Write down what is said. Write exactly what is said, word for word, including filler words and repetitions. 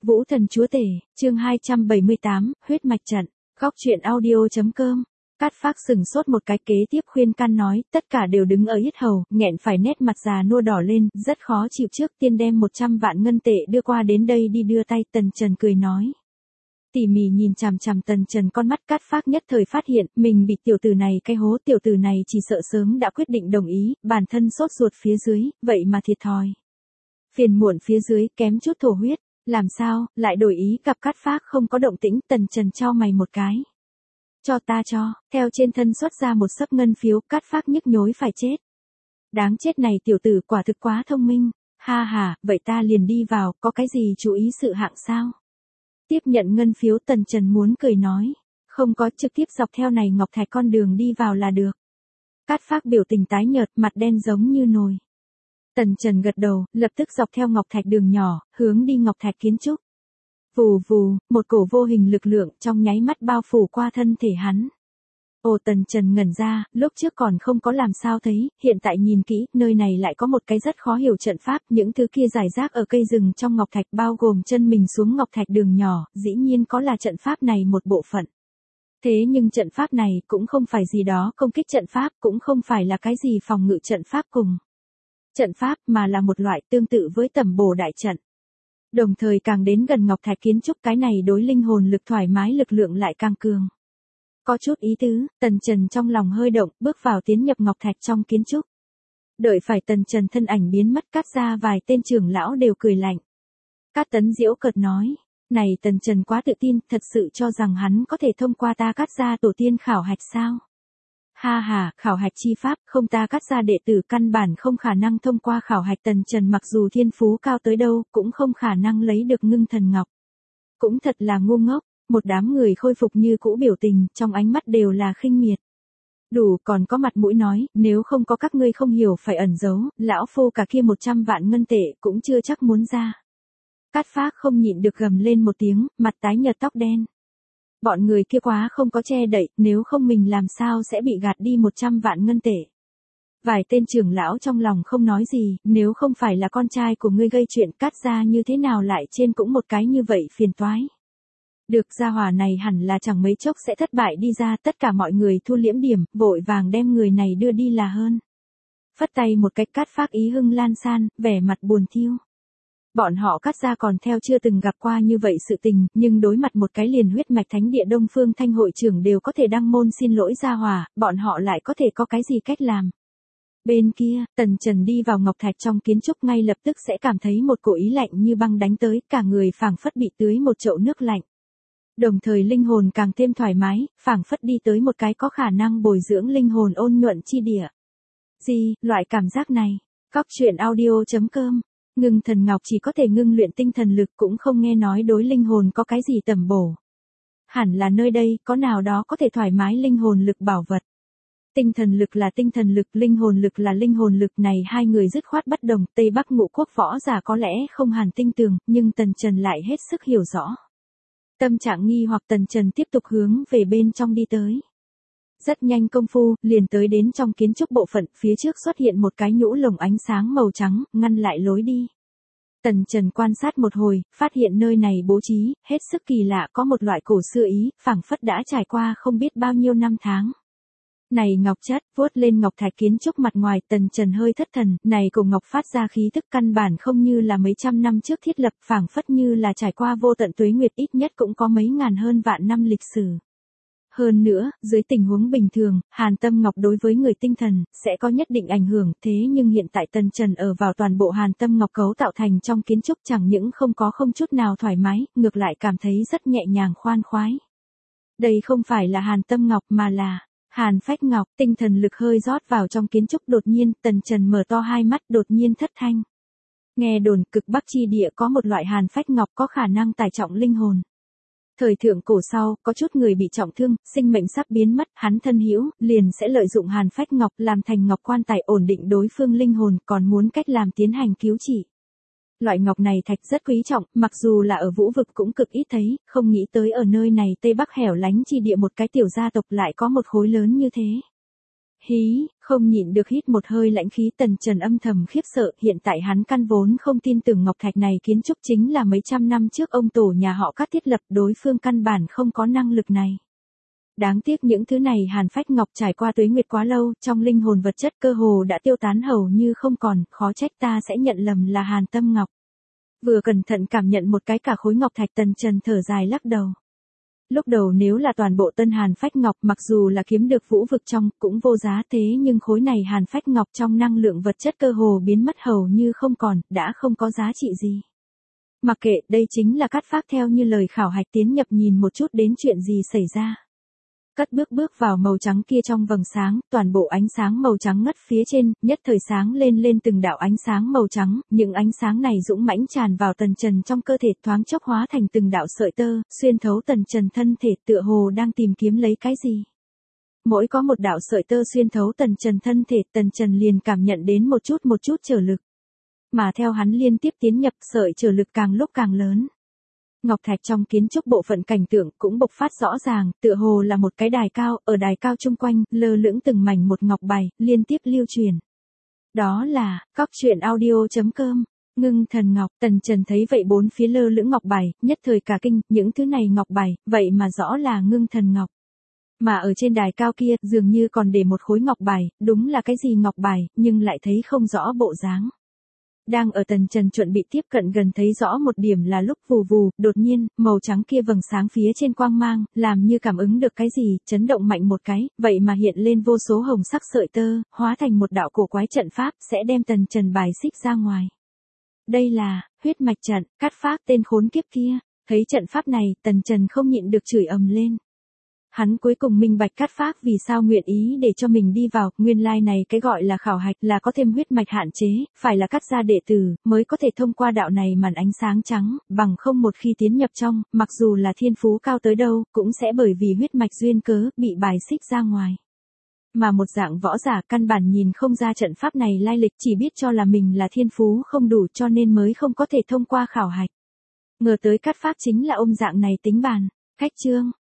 Vũ Thần Chúa Tể, chương hai trăm bảy mươi tám, huyết mạch trận, góc truyện audio.com. Cát Phác sừng sốt một cái, kế tiếp khuyên can nói, tất cả đều đứng ở yết hầu, nghẹn phải nét mặt già nua đỏ lên, rất khó chịu. Trước tiên đem một trăm vạn ngân tệ đưa qua đến đây đi. Đưa tay. Tần Trần cười nói. Tỉ mỉ nhìn chằm chằm Tần Trần, con mắt Cát Phác nhất thời phát hiện, mình bị tiểu tử này cái hố. Tiểu tử này chỉ sợ sớm đã quyết định đồng ý, bản thân sốt ruột phía dưới, vậy mà thiệt thòi. Phiền muộn phía dưới, kém chút thổ huyết. Làm sao, lại đổi ý? Gặp Cát Phác không có động tĩnh, Tần Trần chau mày một cái. Cho ta cho, theo trên thân xuất ra một xấp ngân phiếu. Cát Phác nhức nhối phải chết. Đáng chết này tiểu tử quả thực quá thông minh. Ha ha, vậy ta liền đi vào, có cái gì chú ý sự hạng sao? Tiếp nhận ngân phiếu, Tần Trần muốn cười nói. Không có, trực tiếp dọc theo này ngọc thạch con đường đi vào là được. Cát Phác biểu tình tái nhợt, mặt đen giống như nồi. Tần Trần gật đầu, lập tức dọc theo ngọc thạch đường nhỏ, hướng đi ngọc thạch kiến trúc. Vù vù, một cổ vô hình lực lượng trong nháy mắt bao phủ qua thân thể hắn. Ồ, Tần Trần ngẩn ra, lúc trước còn không có làm sao thấy, hiện tại nhìn kỹ, nơi này lại có một cái rất khó hiểu trận pháp. Những thứ kia rải rác ở cây rừng trong ngọc thạch, bao gồm chân mình xuống ngọc thạch đường nhỏ, dĩ nhiên có là trận pháp này một bộ phận. Thế nhưng trận pháp này cũng không phải gì đó công kích trận pháp, cũng không phải là cái gì phòng ngự trận pháp cùng trận pháp, mà là một loại tương tự với tẩm bổ đại trận. Đồng thời càng đến gần ngọc thạch kiến trúc, cái này đối linh hồn lực thoải mái lực lượng lại càng cường. Có chút ý tứ. Tần Trần trong lòng hơi động, bước vào tiến nhập ngọc thạch trong kiến trúc. Đợi phải Tần Trần thân ảnh biến mất, Cát ra vài tên trưởng lão đều cười lạnh. Cát Tấn giễu cợt nói, này Tần Trần quá tự tin, thật sự cho rằng hắn có thể thông qua ta Cát gia tổ tiên khảo hạch sao? Ha ha, khảo hạch chi pháp, không, ta Cát gia đệ tử căn bản không khả năng thông qua khảo hạch. Tần Trần mặc dù thiên phú cao tới đâu, cũng không khả năng lấy được ngưng thần ngọc. Cũng thật là ngu ngốc. Một đám người khôi phục như cũ, biểu tình, trong ánh mắt đều là khinh miệt. Đủ, còn có mặt mũi nói, nếu không có các ngươi không hiểu phải ẩn giấu, lão phu cả kia một trăm vạn ngân tệ cũng chưa chắc muốn ra. Cát Phác không nhịn được gầm lên một tiếng, mặt tái nhợt tóc đen. Bọn người kia quá không có che đậy, nếu không mình làm sao sẽ bị gạt đi một trăm vạn ngân tệ. Vài tên trưởng lão trong lòng không nói gì, nếu không phải là con trai của ngươi gây chuyện, Cát gia như thế nào lại trên cũng một cái như vậy phiền toái. Được, gia hỏa này hẳn là chẳng mấy chốc sẽ thất bại đi ra. Tất cả mọi người thu liễm điểm, vội vàng đem người này đưa đi là hơn. Phất tay một cách, Cát Phác ý hưng lan san, vẻ mặt buồn thiu. Bọn họ Cát gia còn theo chưa từng gặp qua như vậy sự tình, nhưng đối mặt một cái liền huyết mạch thánh địa Đông Phương Thanh hội trưởng đều có thể đăng môn xin lỗi gia hỏa, bọn họ lại có thể có cái gì cách làm. Bên kia, Tần Trần đi vào ngọc thạch trong kiến trúc, ngay lập tức sẽ cảm thấy một cổ ý lạnh như băng đánh tới, cả người phảng phất bị tưới một chậu nước lạnh. Đồng thời linh hồn càng thêm thoải mái, phảng phất đi tới một cái có khả năng bồi dưỡng linh hồn ôn nhuận chi địa. Gì, loại cảm giác này? Góc truyện audio.com. Ngưng thần ngọc chỉ có thể ngưng luyện tinh thần lực, cũng không nghe nói đối linh hồn có cái gì tẩm bổ. Hẳn là nơi đây có nào đó có thể thoải mái linh hồn lực bảo vật. Tinh thần lực là tinh thần lực, linh hồn lực là linh hồn lực, này hai người dứt khoát bất đồng. Tây Bắc ngũ quốc võ giả có lẽ không hàn tinh tường, nhưng Tần Trần lại hết sức hiểu rõ. Tâm trạng nghi hoặc, Tần Trần tiếp tục hướng về bên trong đi tới. Rất nhanh công phu, liền tới đến trong kiến trúc bộ phận, phía trước xuất hiện một cái nhũ lồng ánh sáng màu trắng, ngăn lại lối đi. Tần Trần quan sát một hồi, phát hiện nơi này bố trí, hết sức kỳ lạ, có một loại cổ xưa ý, phảng phất đã trải qua không biết bao nhiêu năm tháng. Này ngọc chất, vuốt lên ngọc thạch kiến trúc mặt ngoài, Tần Trần hơi thất thần, này cổ ngọc phát ra khí tức căn bản không như là mấy trăm năm trước thiết lập, phảng phất như là trải qua vô tận tuế nguyệt, ít nhất cũng có mấy ngàn hơn vạn năm lịch sử. Hơn nữa, dưới tình huống bình thường, hàn tâm ngọc đối với người tinh thần, sẽ có nhất định ảnh hưởng, thế nhưng hiện tại Tần Trần ở vào toàn bộ hàn tâm ngọc cấu tạo thành trong kiến trúc, chẳng những không có không chút nào thoải mái, ngược lại cảm thấy rất nhẹ nhàng khoan khoái. Đây không phải là hàn tâm ngọc mà là hàn phách ngọc. Tinh thần lực hơi rót vào trong kiến trúc, đột nhiên, Tần Trần mở to hai mắt, đột nhiên thất thanh. Nghe đồn cực Bắc chi địa có một loại hàn phách ngọc có khả năng tải trọng linh hồn. Thời thượng cổ sau, có chút người bị trọng thương, sinh mệnh sắp biến mất, hắn thân hữu liền sẽ lợi dụng hàn phách ngọc làm thành ngọc quan tài ổn định đối phương linh hồn, còn muốn cách làm tiến hành cứu trị. Loại ngọc này thạch rất quý trọng, mặc dù là ở vũ vực cũng cực ít thấy, không nghĩ tới ở nơi này Tây Bắc hẻo lánh chi địa một cái tiểu gia tộc lại có một khối lớn như thế. Hí, không nhịn được hít một hơi lãnh khí, Tần Trần âm thầm khiếp sợ, hiện tại hắn căn vốn không tin tưởng ngọc thạch này kiến trúc chính là mấy trăm năm trước ông tổ nhà họ Cát thiết lập, đối phương căn bản không có năng lực này. Đáng tiếc những thứ này hàn phách ngọc trải qua tuế nguyệt quá lâu, trong linh hồn vật chất cơ hồ đã tiêu tán hầu như không còn, khó trách ta sẽ nhận lầm là hàn tâm ngọc. Vừa cẩn thận cảm nhận một cái cả khối ngọc thạch, Tần Trần thở dài lắc đầu. Lúc đầu nếu là toàn bộ tân hàn phách ngọc, mặc dù là kiếm được vũ vực trong, cũng vô giá, thế nhưng khối này hàn phách ngọc trong năng lượng vật chất cơ hồ biến mất hầu như không còn, đã không có giá trị gì. Mặc kệ, đây chính là Cát Phác theo như lời khảo hạch tiến nhập nhìn một chút đến chuyện gì xảy ra. Cất bước bước vào màu trắng kia trong vầng sáng, toàn bộ ánh sáng màu trắng ngất phía trên, nhất thời sáng lên lên từng đạo ánh sáng màu trắng, những ánh sáng này dũng mãnh tràn vào Tần Trần trong cơ thể, thoáng chốc hóa thành từng đạo sợi tơ, xuyên thấu Tần Trần thân thể, tựa hồ đang tìm kiếm lấy cái gì. Mỗi có một đạo sợi tơ xuyên thấu Tần Trần thân thể, Tần Trần liền cảm nhận đến một chút một chút trở lực. Mà theo hắn liên tiếp tiến nhập, sợi trở lực càng lúc càng lớn. Ngọc thạch trong kiến trúc bộ phận cảnh tượng cũng bộc phát rõ ràng, tựa hồ là một cái đài cao, ở đài cao chung quanh, lơ lửng từng mảnh một ngọc bài, liên tiếp lưu truyền. Đó là, cóc truyện audio chấm com, ngưng thần ngọc, Tần Trần thấy vậy bốn phía lơ lửng ngọc bài, nhất thời cả kinh, những thứ này ngọc bài, vậy mà rõ là ngưng thần ngọc. Mà ở trên đài cao kia, dường như còn để một khối ngọc bài, đúng là cái gì ngọc bài, nhưng lại thấy không rõ bộ dáng. Đang ở Tần Trần chuẩn bị tiếp cận gần thấy rõ một điểm là lúc vù vù, đột nhiên, màu trắng kia vầng sáng phía trên quang mang, làm như cảm ứng được cái gì, chấn động mạnh một cái, vậy mà hiện lên vô số hồng sắc sợi tơ, hóa thành một đạo cổ quái trận pháp, sẽ đem Tần Trần bài xích ra ngoài. Đây là, huyết mạch trận, Cát Phác tên khốn kiếp kia, thấy trận pháp này, Tần Trần không nhịn được chửi ầm lên. Hắn cuối cùng minh bạch Cát Phác vì sao nguyện ý để cho mình đi vào, nguyên lai này cái gọi là khảo hạch là có thêm huyết mạch hạn chế, phải là Cát gia đệ tử, mới có thể thông qua đạo này màn ánh sáng trắng, bằng không một khi tiến nhập trong, mặc dù là thiên phú cao tới đâu, cũng sẽ bởi vì huyết mạch duyên cớ, bị bài xích ra ngoài. Mà một dạng võ giả căn bản nhìn không ra trận pháp này lai lịch, chỉ biết cho là mình là thiên phú không đủ cho nên mới không có thể thông qua khảo hạch. Ngờ tới Cát Phác chính là ông dạng này tính bàn. Khách chương